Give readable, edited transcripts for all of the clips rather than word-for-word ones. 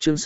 Chương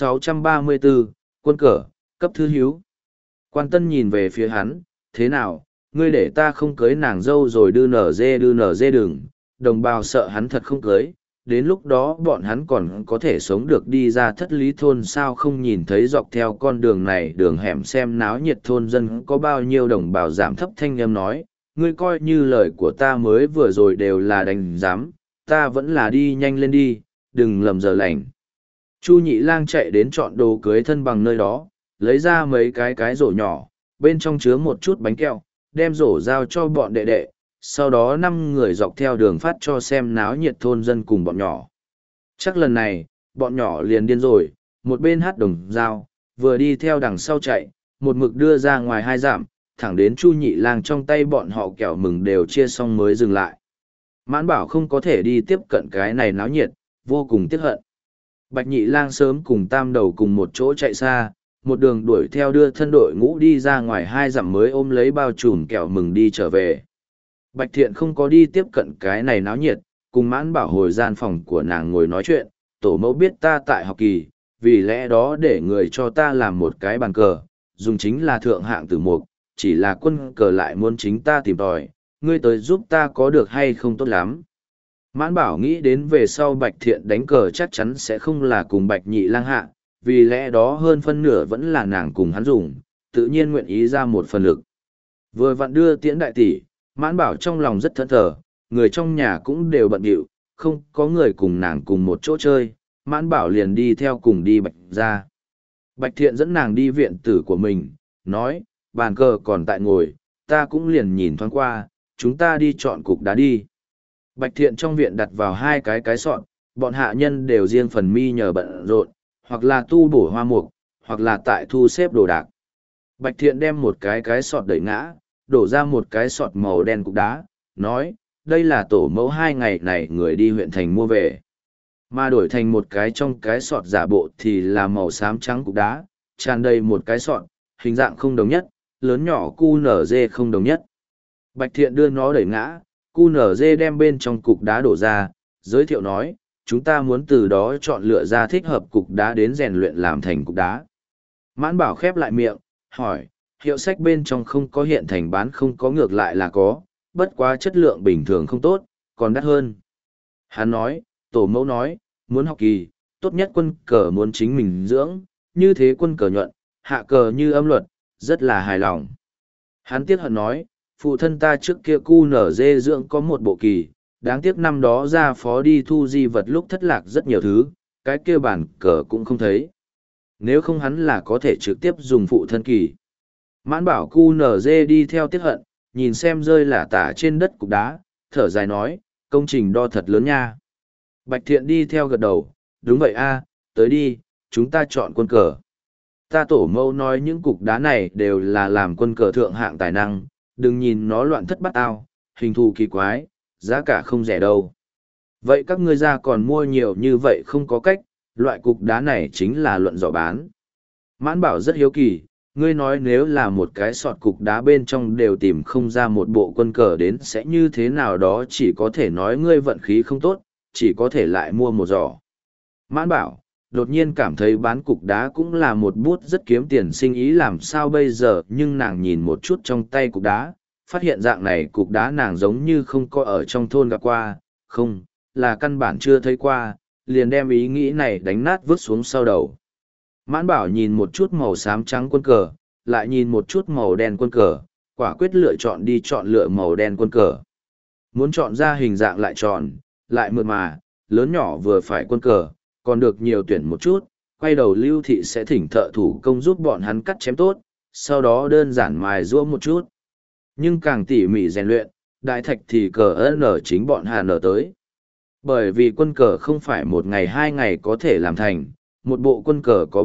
634, quân cờ, cấp thứ hiếu. Quan Tân nhìn về phía hắn, thế nào, ngươi để ta không cưới nàng dâu rồi đưa nở dê đừng, đồng bào sợ hắn thật không cưới, đến lúc đó bọn hắn còn có thể sống được đi ra thất lý thôn sao không nhìn thấy dọc theo con đường này đường hẻm xem náo nhiệt thôn dân có bao nhiêu đồng bào giảm thấp thanh âm nói, ngươi coi như lời của ta mới vừa rồi đều là đánh giám, ta vẫn là đi nhanh lên đi, đừng lầm giờ lành. Chu Nhị Lang chạy đến chọn đồ cưới thân bằng nơi đó, lấy ra mấy cái rổ nhỏ, bên trong chứa một chút bánh kẹo, đem rổ giao cho bọn đệ đệ, sau đó 5 người dọc theo đường phát cho xem náo nhiệt thôn dân cùng bọn nhỏ. Chắc lần này, bọn nhỏ liền điên rồi, một bên hát đồng dao, vừa đi theo đằng sau chạy, một mực đưa ra ngoài 2 dặm, thẳng đến Chu Nhị Lang trong tay bọn họ kẹo mừng đều chia xong mới dừng lại. Mãn Bảo không có thể đi tiếp cận cái này náo nhiệt, vô cùng tiếc hận. Bạch Nhị Lang sớm cùng Tam Đầu cùng một chỗ chạy xa, một đường đuổi theo đưa thân đội ngũ đi ra ngoài 2 dặm mới ôm lấy bao trùm kẹo mừng đi trở về. Bạch Thiện không có đi tiếp cận cái này náo nhiệt, cùng Mãn Bảo hồi gian phòng của nàng ngồi nói chuyện, tổ mẫu biết ta tại học kỳ, vì lẽ đó để người cho ta làm một cái bàn cờ, dùng chính là thượng hạng tử mục, chỉ là quân cờ lại muốn chính ta tìm tòi, ngươi tới giúp ta có được hay không tốt lắm. Mãn Bảo nghĩ đến về sau Bạch Thiện đánh cờ chắc chắn sẽ không là cùng Bạch Nhị Lang hạ, vì lẽ đó hơn phân nửa vẫn là nàng cùng hắn dùng, tự nhiên nguyện ý ra một phần lực. Vừa vặn đưa tiễn đại tỷ, Mãn Bảo trong lòng rất thẫn thờ, người trong nhà cũng đều bận rộn, không có người cùng nàng cùng một chỗ chơi, Mãn Bảo liền đi theo cùng đi Bạch ra. Bạch Thiện dẫn nàng đi viện tử của mình, nói, bàn cờ còn tại ngồi, ta cũng liền nhìn thoáng qua, chúng ta đi chọn cục đá đi. Bạch Thiện trong viện đặt vào 2 cái sọt, bọn hạ nhân đều riêng phần mi nhờ bận rộn, hoặc là tu bổ hoa mục, hoặc là tại thu xếp đồ đạc. Bạch Thiện đem một cái sọt đẩy ngã, đổ ra một cái sọt màu đen cục đá, nói, đây là tổ mẫu 2 ngày này người đi huyện thành mua về. Mà đổi thành một cái trong cái sọt giả bộ thì là màu xám trắng cục đá, tràn đầy một cái sọt, hình dạng không đồng nhất, lớn nhỏ QNZ không đồng nhất. Bạch Thiện đưa nó đẩy ngã, QNZ đem bên trong cục đá đổ ra, giới thiệu nói, chúng ta muốn từ đó chọn lựa ra thích hợp cục đá đến rèn luyện làm thành cục đá. Mãn Bảo khép lại miệng, hỏi, hiệu sách bên trong không có hiện thành bán không có ngược lại là có, bất quá chất lượng bình thường không tốt, còn đắt hơn. Hắn nói, tổ mẫu nói, muốn học kỳ, tốt nhất quân cờ muốn chính mình dưỡng, như thế quân cờ nhuận, hạ cờ như âm luật, rất là hài lòng. Hắn tiếc hận nói, phụ thân ta trước kia cu nở dê dưỡng có một bộ kỳ, đáng tiếc năm đó ra phó đi thu di vật lúc thất lạc rất nhiều thứ, cái kia bản cờ cũng không thấy. Nếu không hắn là có thể trực tiếp dùng phụ thân kỳ. Mãn Bảo cu nở dê đi theo tiếc hận, nhìn xem rơi lả tả trên đất cục đá, thở dài nói, công trình đo thật lớn nha. Bạch Thiện đi theo gật đầu, đúng vậy a, tới đi, chúng ta chọn quân cờ. Ta tổ mẫu nói những cục đá này đều là làm quân cờ thượng hạng tài năng, đừng nhìn nó loạn thất bát ao, hình thù kỳ quái, giá cả không rẻ đâu. Vậy các ngươi ra còn mua nhiều như vậy không có cách, loại cục đá này chính là luận dò bán. Mãn Bảo rất hiếu kỳ, ngươi nói nếu là một cái sọt cục đá bên trong đều tìm không ra một bộ quân cờ đến sẽ như thế nào đó, chỉ có thể nói ngươi vận khí không tốt, chỉ có thể lại mua một giỏ. Mãn Bảo, đột nhiên cảm thấy bán cục đá cũng là một bút rất kiếm tiền sinh ý làm sao bây giờ, nhưng nàng nhìn một chút trong tay cục đá, phát hiện dạng này cục đá nàng giống như không có ở trong thôn gặp qua, không, là căn bản chưa thấy qua, liền đem ý nghĩ này đánh nát vứt xuống sau đầu. Mãn Bảo nhìn một chút màu xám trắng quân cờ, lại nhìn một chút màu đen quân cờ, quả quyết lựa chọn đi chọn lựa màu đen quân cờ. Muốn chọn ra hình dạng lại tròn, lại mượt mà, lớn nhỏ vừa phải quân cờ, còn được nhiều tuyển một chút, quay đầu Lưu Thị sẽ thỉnh thợ thủ công giúp bọn hắn cắt chém tốt, sau đó đơn giản mài giũa một chút. Nhưng càng tỉ mỉ rèn luyện, đại thạch thì cờ nở chính bọn Hà nở tới. Bởi vì quân cờ không phải 1 ngày 2 ngày có thể làm thành, một bộ quân cờ có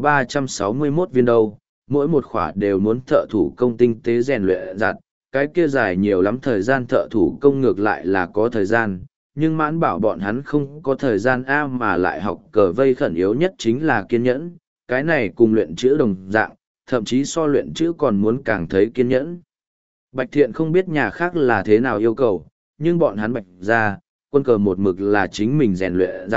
361 viên đâu, mỗi một khỏa đều muốn thợ thủ công tinh tế rèn luyện giặt, cái kia dài nhiều lắm thời gian thợ thủ công ngược lại là có thời gian, nhưng Mãn Bảo bọn hắn không có thời gian mà lại học cờ vây khẩn yếu nhất chính là kiên nhẫn, cái này cùng luyện chữ đồng dạng, thậm chí so luyện chữ còn muốn càng thấy kiên nhẫn. Bạch Thiện không biết nhà khác là thế nào yêu cầu, nhưng bọn hắn Bạch ra, quân cờ một mực là chính mình rèn luyện giặt,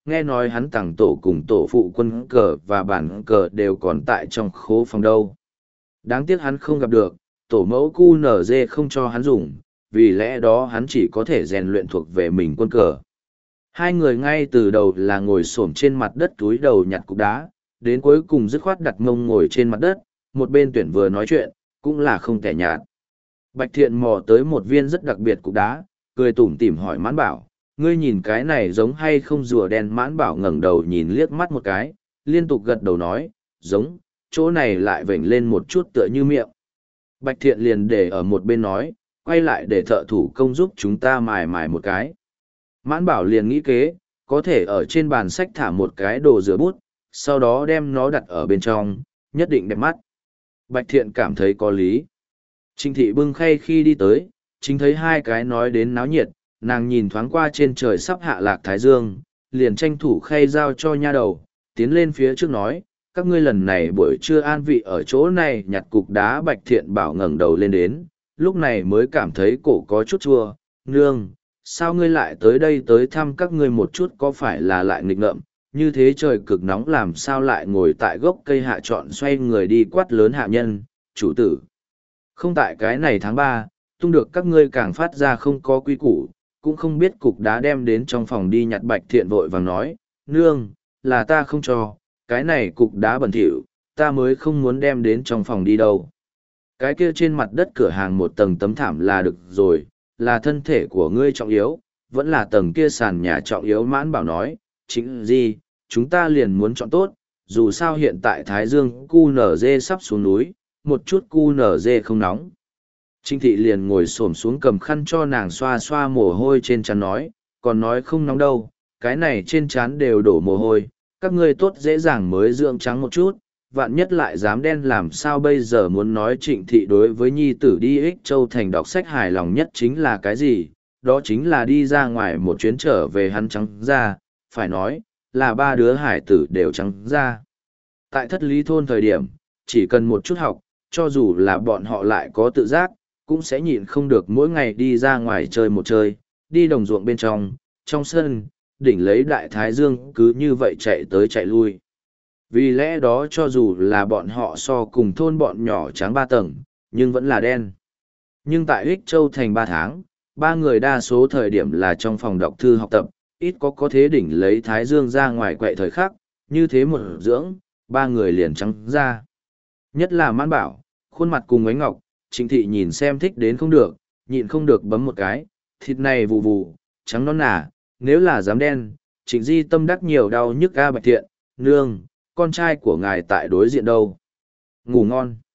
nghe nói hắn tặng tổ cùng tổ phụ quân cờ và bản cờ đều còn tại trong khố phòng đâu. Đáng tiếc hắn không gặp được, tổ mẫu QNZ không cho hắn dùng, vì lẽ đó hắn chỉ có thể rèn luyện thuộc về mình quân cờ. Hai người ngay từ đầu là ngồi xổm trên mặt đất túi đầu nhặt cục đá, đến cuối cùng dứt khoát đặt mông ngồi trên mặt đất, một bên tuyển vừa nói chuyện, cũng là không thể nhạt. Bạch Thiện mò tới một viên rất đặc biệt cục đá, cười tủm tỉm hỏi Mãn Bảo, ngươi nhìn cái này giống hay không? Rùa đen. Mãn Bảo ngẩng đầu nhìn liếc mắt một cái, liên tục gật đầu nói, giống, chỗ này lại vểnh lên một chút tựa như miệng. Bạch Thiện liền để ở một bên nói, quay lại để thợ thủ công giúp chúng ta mài mài một cái. Mãn Bảo liền nghĩ kế, có thể ở trên bàn sách thả một cái đồ rửa bút, sau đó đem nó đặt ở bên trong, nhất định đẹp mắt. Bạch Thiện cảm thấy có lý. Trinh Thị bưng khay khi đi tới, chính thấy hai cái nói đến náo nhiệt, nàng nhìn thoáng qua trên trời sắp hạ lạc thái dương, liền tranh thủ khay giao cho nha đầu, tiến lên phía trước nói, các ngươi lần này buổi trưa an vị ở chỗ này nhặt cục đá. Bạch Thiện Bảo ngẩng đầu lên đến, lúc này mới cảm thấy cổ có chút chua, nương, sao ngươi lại tới đây tới thăm các ngươi một chút, có phải là lại nghịch ngợm, như thế trời cực nóng làm sao lại ngồi tại gốc cây hạ trọn xoay người đi quát lớn hạ nhân, chủ tử. Không tại cái này tháng 3, tung được các ngươi càng phát ra không có quy củ, cũng không biết cục đá đem đến trong phòng đi nhặt. Bạch Thiện vội vàng nói, nương, là ta không cho, cái này cục đá bẩn thỉu, ta mới không muốn đem đến trong phòng đi đâu. Cái kia trên mặt đất cửa hàng một tầng tấm thảm là được rồi, là thân thể của ngươi trọng yếu, vẫn là tầng kia sàn nhà trọng yếu. Mãn Bảo nói, chính gì, chúng ta liền muốn chọn tốt, dù sao hiện tại Thái Dương QNZ sắp xuống núi, một chút QNZ không nóng. Trinh Thị liền ngồi xổm xuống cầm khăn cho nàng xoa xoa mồ hôi trên trán nói, còn nói không nóng đâu, cái này trên trán đều đổ mồ hôi, các ngươi tốt dễ dàng mới dưỡng trắng một chút, vạn nhất lại dám đen làm sao bây giờ. Muốn nói Trịnh Thị đối với nhi tử đi Ích Châu Thành đọc sách hài lòng nhất chính là cái gì, đó chính là đi ra ngoài một chuyến trở về hắn trắng da, phải nói, là ba đứa hải tử đều trắng da. Tại Thất Lý Thôn thời điểm, chỉ cần một chút học, cho dù là bọn họ lại có tự giác, cũng sẽ nhịn không được mỗi ngày đi ra ngoài chơi một chơi, đi đồng ruộng bên trong sân, đỉnh lấy đại thái dương cứ như vậy chạy tới chạy lui. Vì lẽ đó cho dù là bọn họ so cùng thôn bọn nhỏ trắng 3 tầng, nhưng vẫn là đen. Nhưng tại Ích Châu Thành 3 tháng, ba người đa số thời điểm là trong phòng đọc thư học tập, ít có thế đỉnh lấy thái dương ra ngoài quậy thời khắc, như thế một dưỡng, ba người liền trắng ra. Nhất là Mãn Bảo, khuôn mặt cùng ánh ngọc, Trịnh Thị nhìn xem thích đến không được, nhịn không được bấm một cái, thịt này vù vù, trắng non nà, nếu là dám đen, Trịnh Di tâm đắc nhiều đau nhức. Ga Bạch Thiện, nương, con trai của ngài tại đối diện đâu? Ngủ ngon.